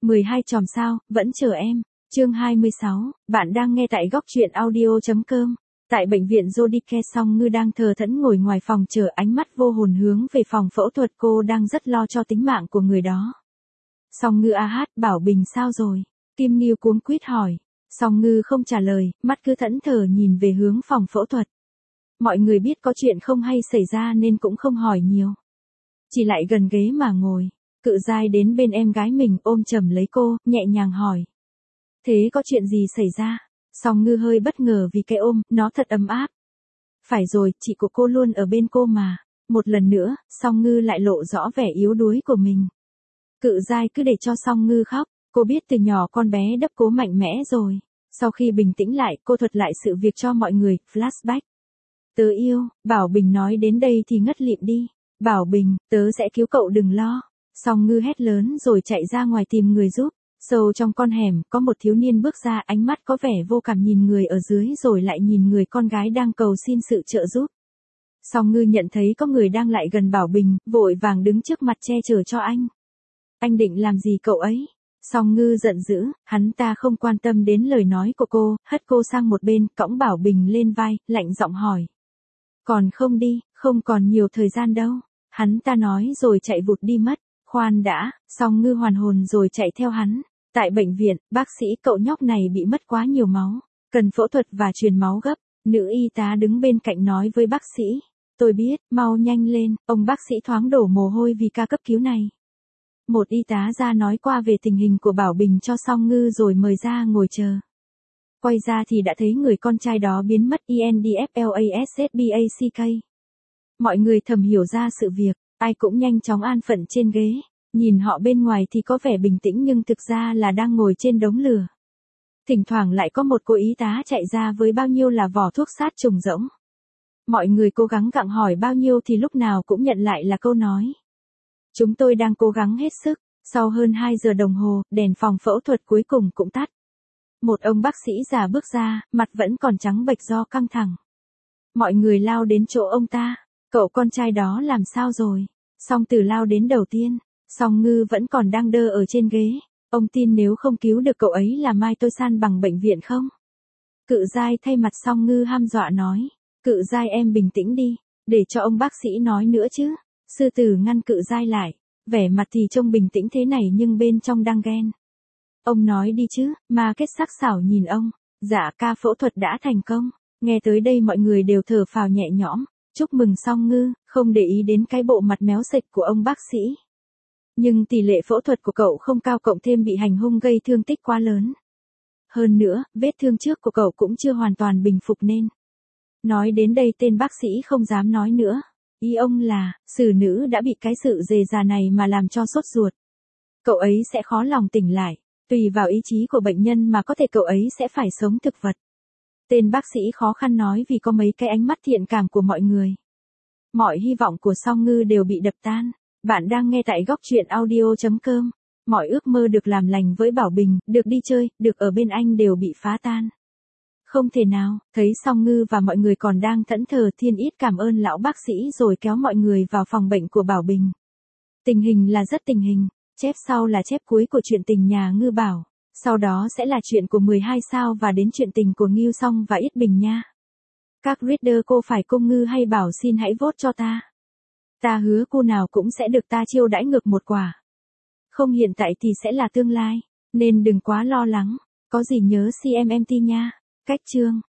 12 chòm sao, vẫn chờ em. Chương 26, bạn đang nghe tại góc truyện audio.com. Tại bệnh viện Jodicare, Song Ngư đang thờ thẫn ngồi ngoài phòng chờ, ánh mắt vô hồn hướng về phòng phẫu thuật, cô đang rất lo cho tính mạng của người đó. Song Ngư Bảo Bình sao rồi? Kim Nghiêu cuống quýt hỏi. Song Ngư không trả lời, mắt cứ thẫn thờ nhìn về hướng phòng phẫu thuật. Mọi người biết có chuyện không hay xảy ra nên cũng không hỏi nhiều. Chỉ lại gần ghế mà ngồi. Cự Giai đến bên em gái mình, ôm chầm lấy cô, nhẹ nhàng hỏi. Thế có chuyện gì xảy ra? Song Ngư hơi bất ngờ vì cái ôm, nó thật ấm áp. Phải rồi, chị của cô luôn ở bên cô mà. Một lần nữa, Song Ngư lại lộ rõ vẻ yếu đuối của mình. Cự Giai cứ để cho Song Ngư khóc, cô biết từ nhỏ con bé đấp cố mạnh mẽ rồi. Sau khi bình tĩnh lại, cô thuật lại sự việc cho mọi người, flashback. Tớ yêu, Bảo Bình nói đến đây thì ngất lịm đi. Bảo Bình, tớ sẽ cứu cậu, đừng lo. Song Ngư hét lớn rồi chạy ra ngoài tìm người giúp. Sâu trong con hẻm, có một thiếu niên bước ra, ánh mắt có vẻ vô cảm nhìn người ở dưới rồi lại nhìn người con gái đang cầu xin sự trợ giúp. Song Ngư nhận thấy có người đang lại gần Bảo Bình, vội vàng đứng trước mặt che chở cho anh. Anh định làm gì cậu ấy? Song Ngư giận dữ, hắn ta không quan tâm đến lời nói của cô, hất cô sang một bên, cõng Bảo Bình lên vai, lạnh giọng hỏi. Còn không đi, không còn nhiều thời gian đâu. Hắn ta nói rồi chạy vụt đi mất. Khoan đã, Song Ngư hoàn hồn rồi chạy theo hắn. Tại bệnh viện, bác sĩ, cậu nhóc này bị mất quá nhiều máu, cần phẫu thuật và truyền máu gấp. Nữ y tá đứng bên cạnh nói với bác sĩ. Tôi biết, mau nhanh lên. Ông bác sĩ thoáng đổ mồ hôi vì ca cấp cứu này. Một y tá ra nói qua về tình hình của Bảo Bình cho Song Ngư rồi mời ra ngồi chờ. Quay ra thì đã thấy người con trai đó biến mất, ENDFLASSBACK. Mọi người thầm hiểu ra sự việc, ai cũng nhanh chóng an phận trên ghế. Nhìn họ bên ngoài thì có vẻ bình tĩnh nhưng thực ra là đang ngồi trên đống lửa. Thỉnh thoảng lại có một cô y tá chạy ra với bao nhiêu là vỏ thuốc sát trùng rỗng. Mọi người cố gắng gặng hỏi bao nhiêu thì lúc nào cũng nhận lại là câu nói. Chúng tôi đang cố gắng hết sức. Sau hơn 2 giờ đồng hồ, đèn phòng phẫu thuật cuối cùng cũng tắt. Một ông bác sĩ già bước ra, mặt vẫn còn trắng bệch do căng thẳng. Mọi người lao đến chỗ ông ta. Cậu con trai đó làm sao rồi? Song Tử lao đến đầu tiên. Song Ngư vẫn còn đang đơ ở trên ghế. Ông tin nếu không cứu được cậu ấy là mai tôi san bằng bệnh viện không? Cự Giai thay mặt Song Ngư hăm dọa nói. Cự Giai em bình tĩnh đi, để cho ông bác sĩ nói nữa chứ. Sư Tử ngăn Cự Giai lại. Vẻ mặt thì trông bình tĩnh thế này nhưng bên trong đang ghen. Ông nói đi chứ, mà kết sắc sảo nhìn ông. Dạ, ca phẫu thuật đã thành công. Nghe tới đây mọi người đều thở phào nhẹ nhõm. Chúc mừng Song Ngư, không để ý đến cái bộ mặt méo sệch của ông bác sĩ. Nhưng tỷ lệ phẫu thuật của cậu không cao, cộng thêm bị hành hung gây thương tích quá lớn. Hơn nữa, vết thương trước của cậu cũng chưa hoàn toàn bình phục nên. Nói đến đây tên bác sĩ không dám nói nữa. Ý ông là, xử nữ đã bị cái sự dề già này mà làm cho sốt ruột. Cậu ấy sẽ khó lòng tỉnh lại. Tùy vào ý chí của bệnh nhân mà có thể cậu ấy sẽ phải sống thực vật. Tên bác sĩ khó khăn nói vì có mấy cái ánh mắt thiện cảm của mọi người. Mọi hy vọng của Song Ngư đều bị đập tan. Bạn đang nghe tại góc truyện audio.com. Mọi ước mơ được làm lành với Bảo Bình, được đi chơi, được ở bên anh đều bị phá tan. Không thể nào, thấy Song Ngư và mọi người còn đang thẫn thờ, Thiên Ít cảm ơn lão bác sĩ rồi kéo mọi người vào phòng bệnh của Bảo Bình. Tình hình là rất tình hình, chép sau là chép cuối của chuyện tình nhà Ngư Bảo. Sau đó sẽ là chuyện của 12 sao và đến chuyện tình của Nghiêu Song và Ít Bình nha. Các reader, cô phải cung Ngư hay Bảo xin hãy vote cho ta. Ta hứa cô nào cũng sẽ được ta chiêu đãi ngược một quả. Không hiện tại thì sẽ là tương lai, nên đừng quá lo lắng. Có gì nhớ CMMT nha. Cách chương